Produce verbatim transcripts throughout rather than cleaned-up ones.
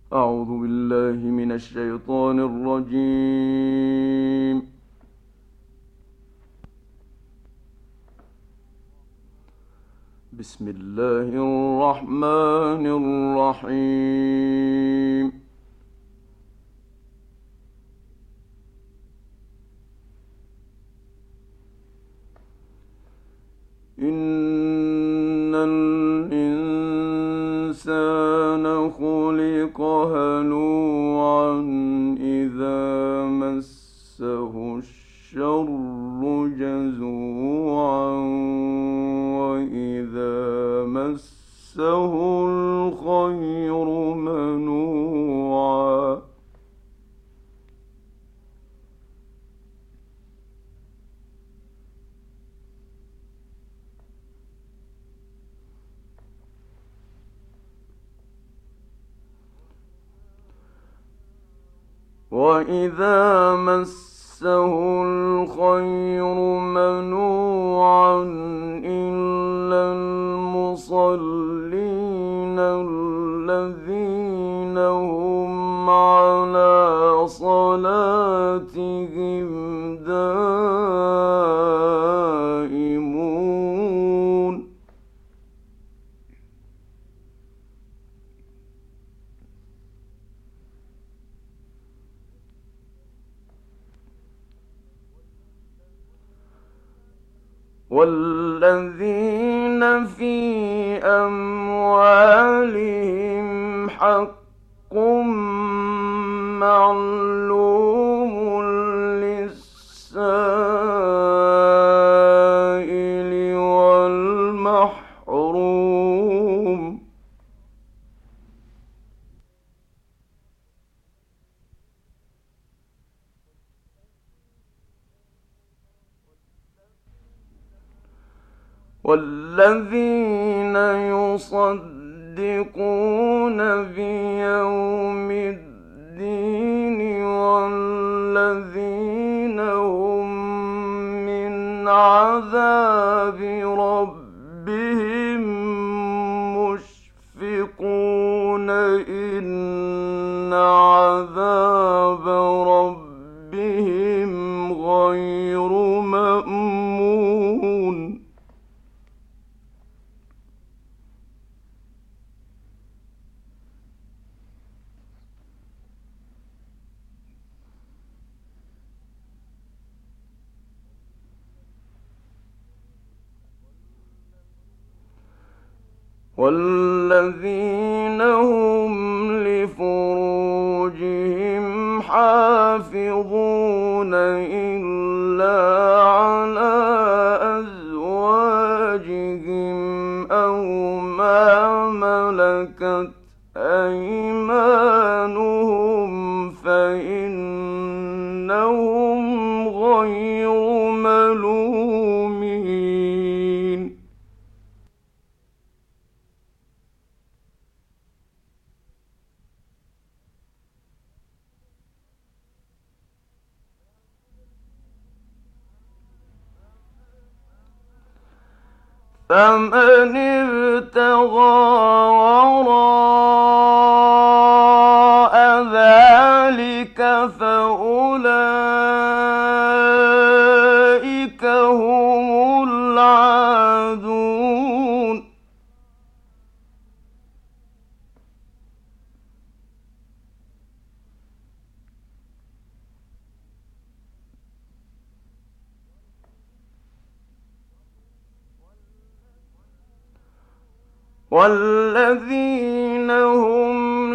أعوذ بالله من الشيطان الرجيم. بسم الله الرحمن الرحيم. إن الإنسان خلق هلوعا إذا مسه الشر جزوعا وإذا مسه الخير منوعا. وإذا مسه الخير منوعا إلا المصلين الذين هم على صلاتهم دائمون. والذين في أموالهم حق معلوم للسائل والمحروم. والذين يصدقون بيوم الدين والذين هم من عذاب ربهم مشفقون إن عذاب ربهم غير مأمون. والذين هم لفروجهم حافظون إلا على أزواجهم أو ما ملكت أيمانهم فإنهم غير ملومين. فمن ابتغى وراء ذلك فأولئك هم العادون. والذين هم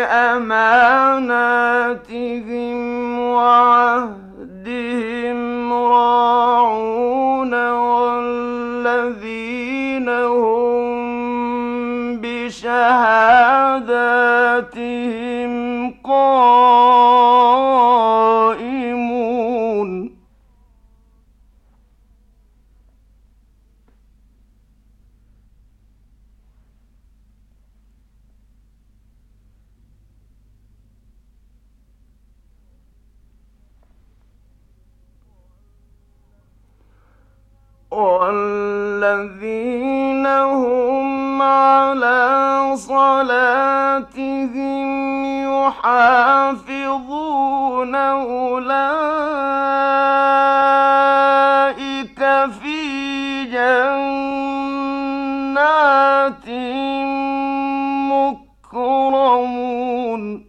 لأماناتهم وعهدهم راعون والذين هم بشهاداتهم قائمون. والذين هم على صلاتهم يحافظون أولئك في جنات مكرمون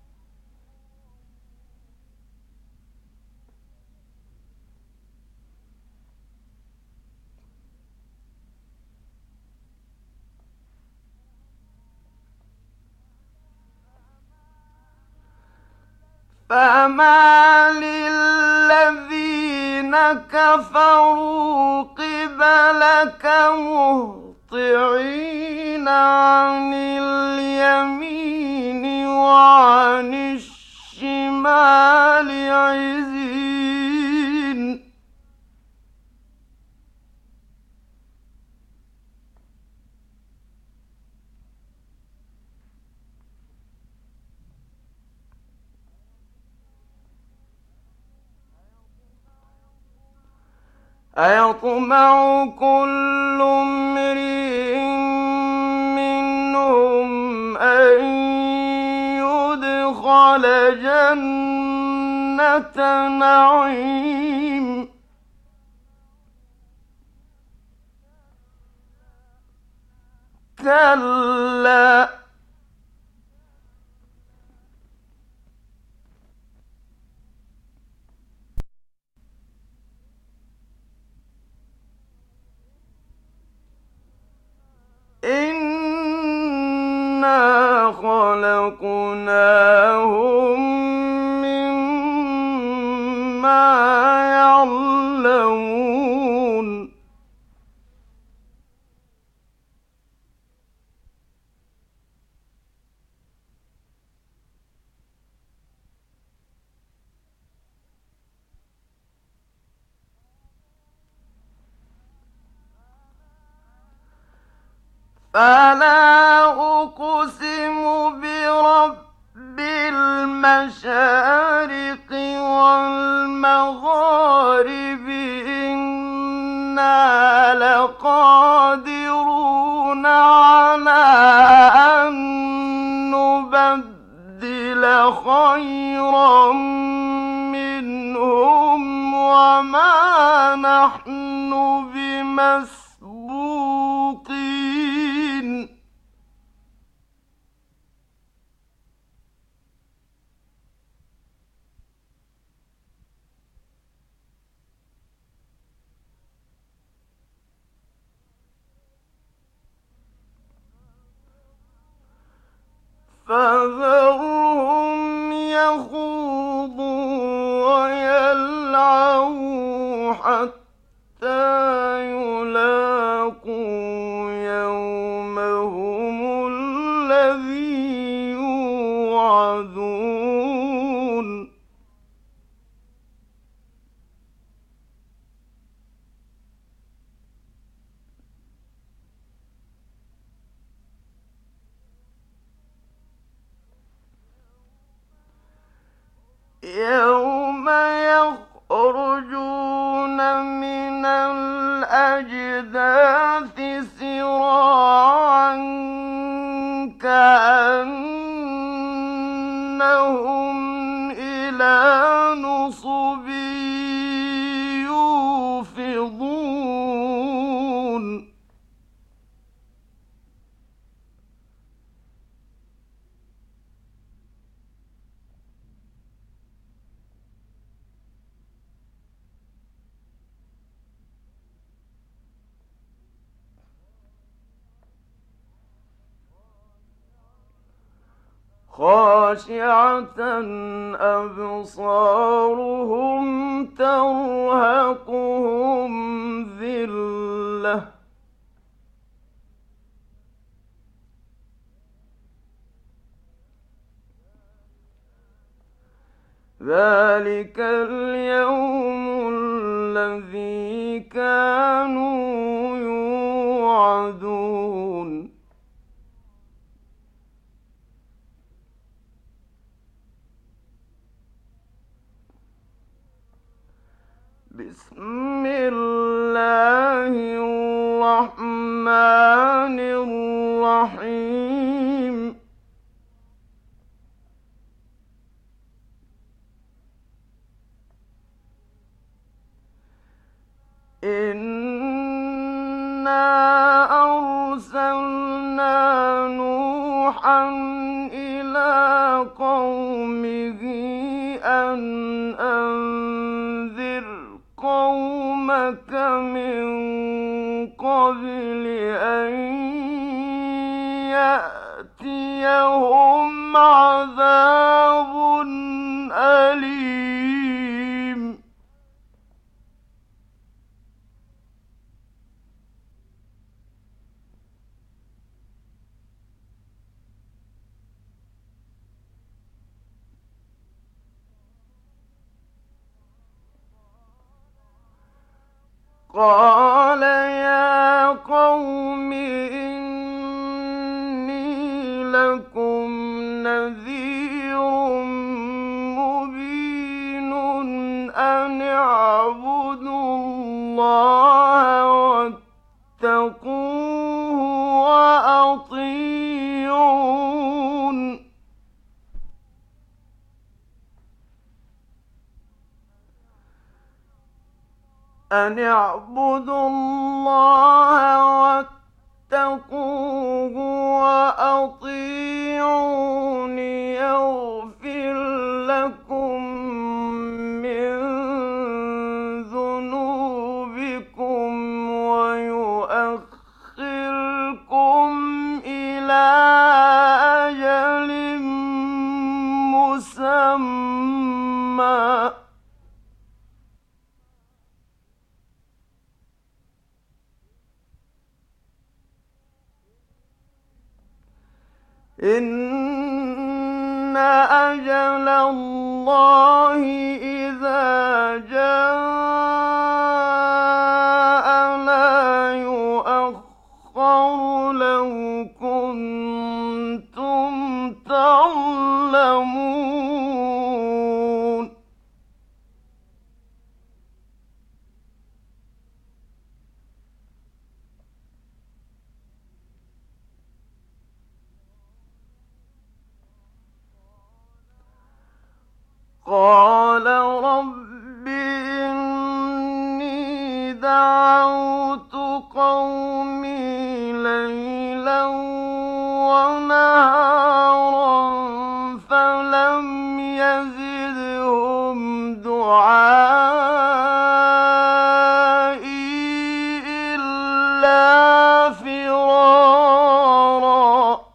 فَمَالِ الَّذِينَ كَفَرُوا قِبَلَكَ مُهْطِعِينَ عَنِ الْيَمِينِ وَعَنِ الشِّمَالِ عِزِينَ أَيَطْمَعُ كُلُّ امْرِئٍ مِّنْهُمْ أَن يُدْخَلَ جَنَّةَ نَعِيمٍ كَلَّا إِنَّا خَلَقْنَاهُم مِّمَّا يَعْلَمُونَ فَلَا أُقْسِمُ بِرَبِّ الْمَشَارِقِ وَالْمَغَارِبِ إِنَّا لَقَادِرُونَ عَلَىٰ أَن نُّبَدِّلَ خَيْرًا مِّنْهُمْ وَمَا نَحْنُ بِمَسْبُوقِينَ فَذَرْهُمْ يَخُوضُوا وَيَلْعَبُوا حَتَّىٰ يُلَاقُوا يَوْمَهُمُ الَّذِي يُوعَدُونَ يَوْمَ يَخْرُجُونَ مِنَ الْأَجْدَاثِ سِرَاعًا كَأَنَّهُمْ إِلَىٰ نُصُبٍ يُوفِضُونَ خَاشِعَةً أَبْصَارُهُمْ تَرْهَقُهُمْ ذِلَّةٌ ۚ ذَٰلِكَ الْيَوْمُ الَّذِي كَانُوا يُوعَدُونَ بسم الله الرحمن الرحيم نوحا إلى قومه أن أنذر قومك من قبل أن يأتيهم عذاب أليم قال يا قوم إني لكم نذير مبين أن اعبدوا الله واتقوه وأطيعون أن اعبدوا الله واتقوه وأطيعون يغفر لكم من ذنوبكم ويؤخركم إلى أجل مسمى إن أجل الله إذا جاء لا يؤخر لو كنتم تعلمون قال رب إني دعوت قومي ليلا ونهارا فلم يزدهم دعائي إلا فرارا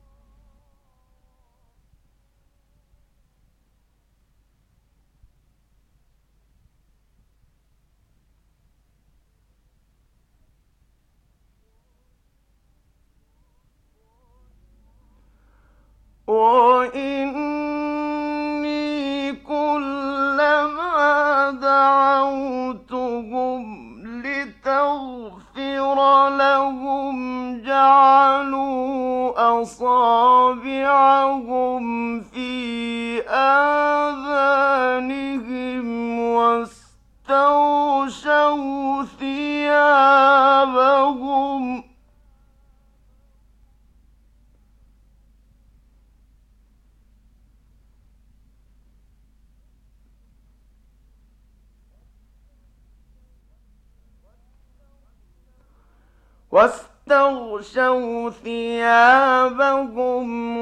وإني كلما دعوتهم لتغفر لهم جعلوا أصابعهم في آذانهم واستغشوا ثيابهم واستغشوا ثيابهم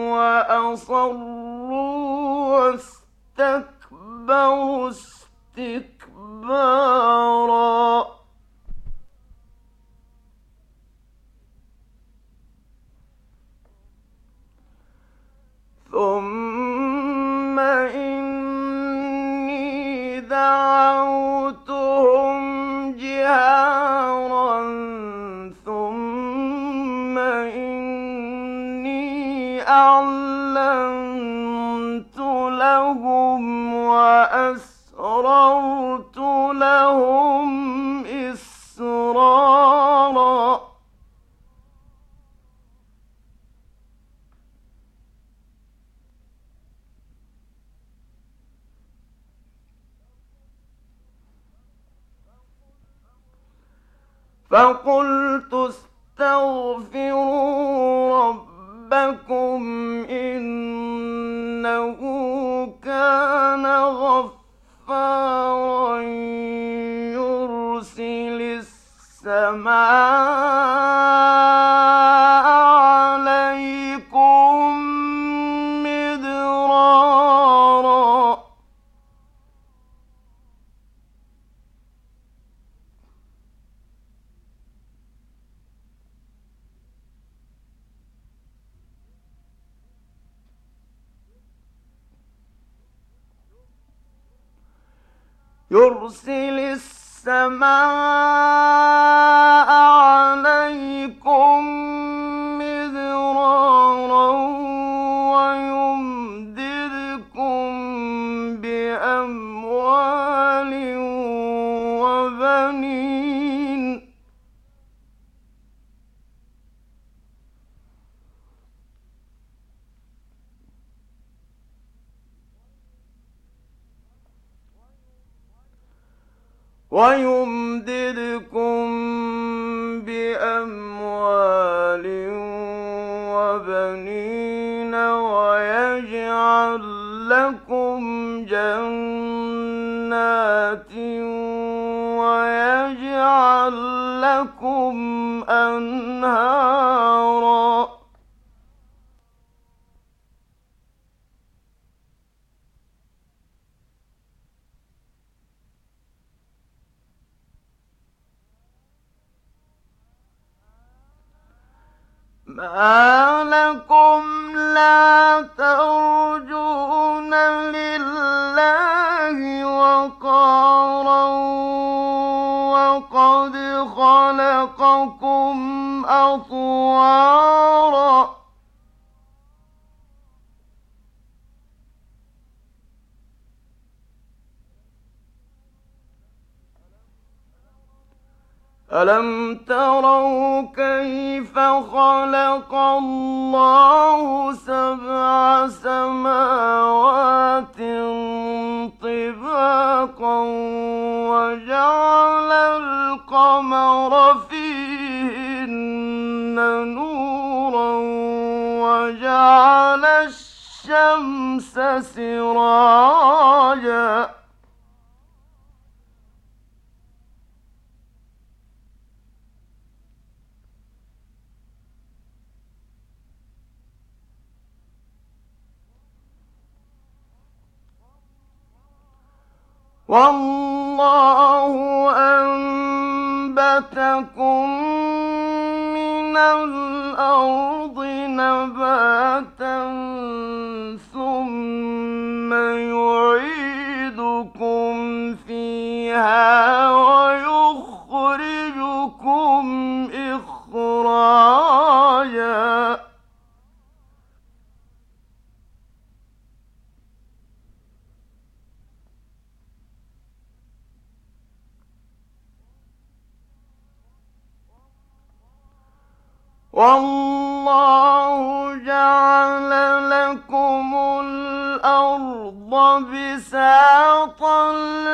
وأصروا واستكبروا استكبارا ثم إني دعوتهم جهارا ثم إني أعلنت لهم وأسررت لهم إسرارا فقلت استغفروا ربكم إنه كان غفارا يرسل السماء عليكم يرسل السماء عليكم مدرارا ويمددكم بأموال وبنين ويمددكم بأموال وبنين ويجعل لكم جنات ويجعل لكم أنهارا ما لكم لا ترجون لله وقارا وقد خلقكم أطوارا ألم تروا كيف خلق الله سبع سماوات طباقا وجعل القمر فيهن نورا وجعل الشمس سراجا والله أنبتكم من الأرض نباتا ثم يعيدكم فيها ويخرجكم إخراجا والله جعل لكم الأرض بساطا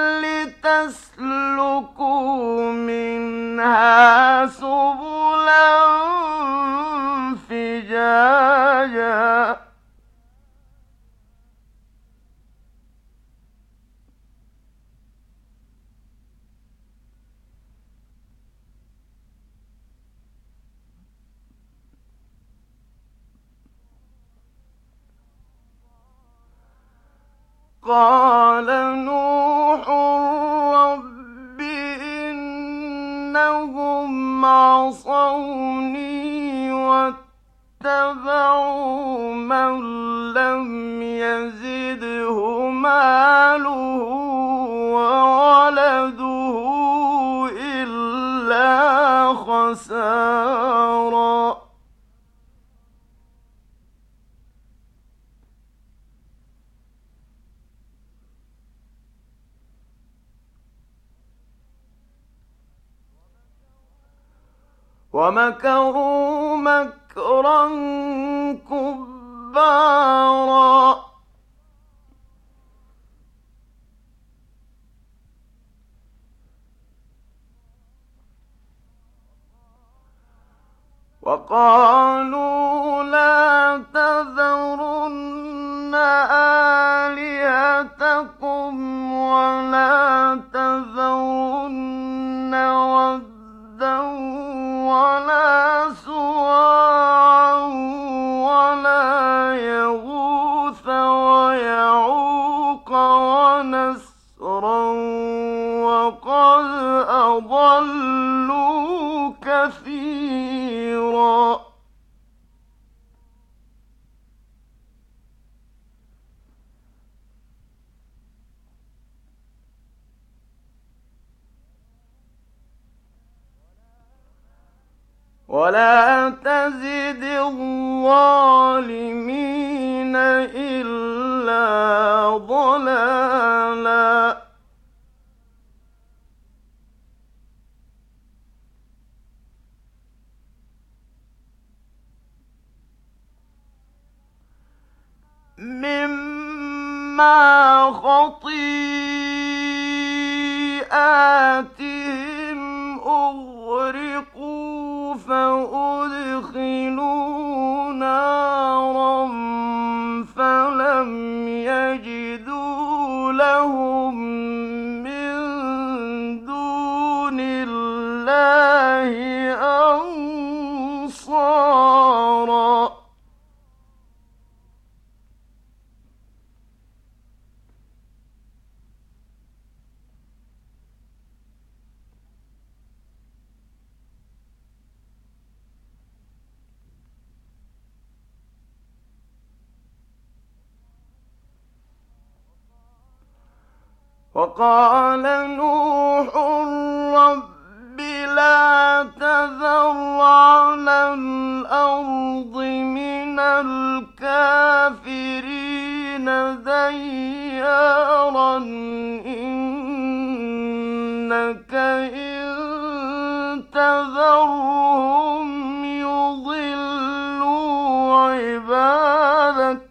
لتسلكوا منها سبلا فجاجا قال نوح رب إنهم عصوني واتبعوا من لم يزده ماله وولده إلا خسارا ومكروا مكرا كبارا وقالوا لا تذرن آلهتكم ولا تذرن ودا ولا سواعا ولا يغوث ويعوق ونسرا وقد أضلوا كثيرا ولا تزد الظالمين إلا ضلالا. مما خطيئاتهم أغرقوا فأدخلوا نارا فلم يجدوا لهم من دون الله أنصارا. وقال نوح رب لا تذر على الأرض من الكافرين ديارا إنك إن تذرهم يضلوا عبادك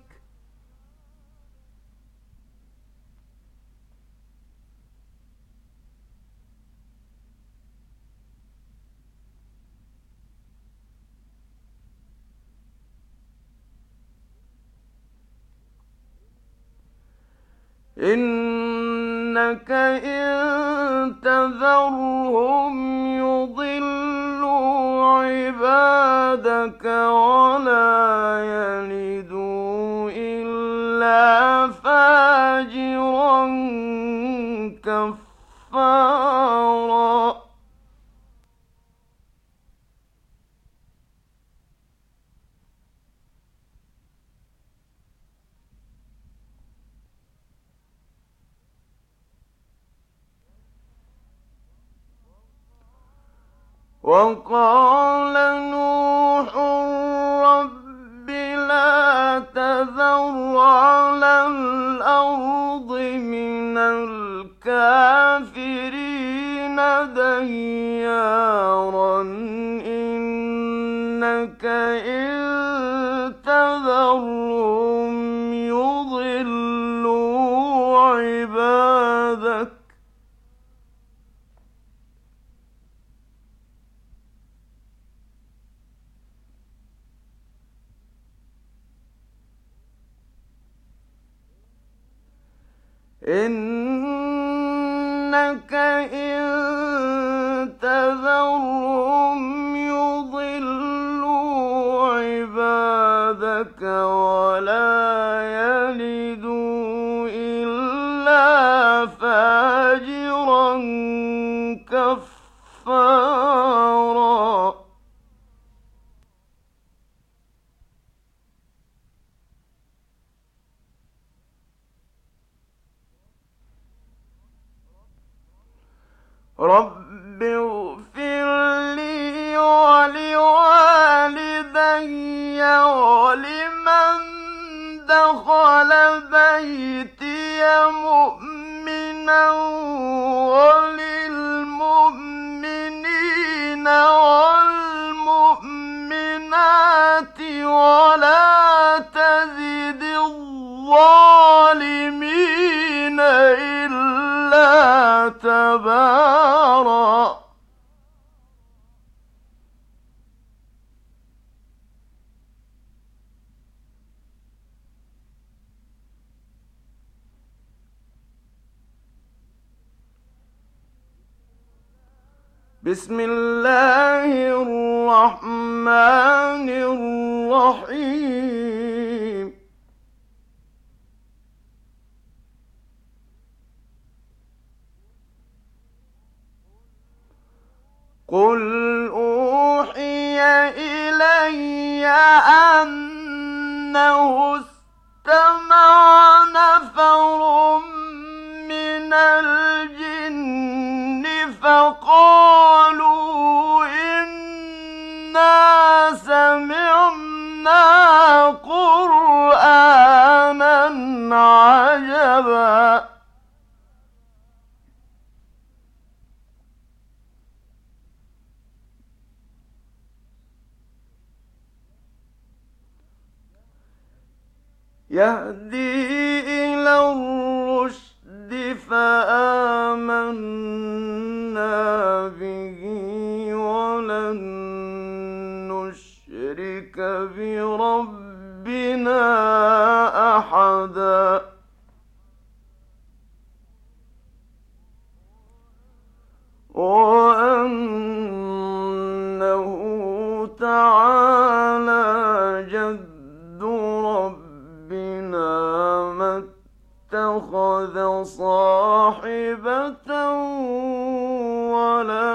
إنك إن تذرهم يضلوا عبادك ولا يلدوا إلا فاجرا كفارا. وقال نوح رب لا تذر على الأرض من الكافرين ديارا إنك إن تذرهم يضلوا عبادك إنك إن تذرهم يضلوا عبادك ولا يلدوا إلا فاجرا كفارا. رب اغفر لي ولوالدي ولمن دخل بيتي مؤمنا وللمؤمنين والمؤمنات ولا تزد الظالمين إلا تبارا. بسم الله الرحمن الرحيم. قل أوحي إلي أنه استمع نفر من الجن فقالوا إنا قرآنا عجبا يهدي إلى الرشد فآمنا به ولن نشرك بربنا أحدا وأنه تعالى جد ربنا ما اتخذ صاحبة ولا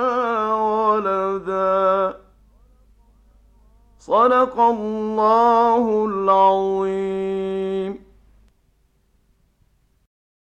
ولدا صدق الله العظيم.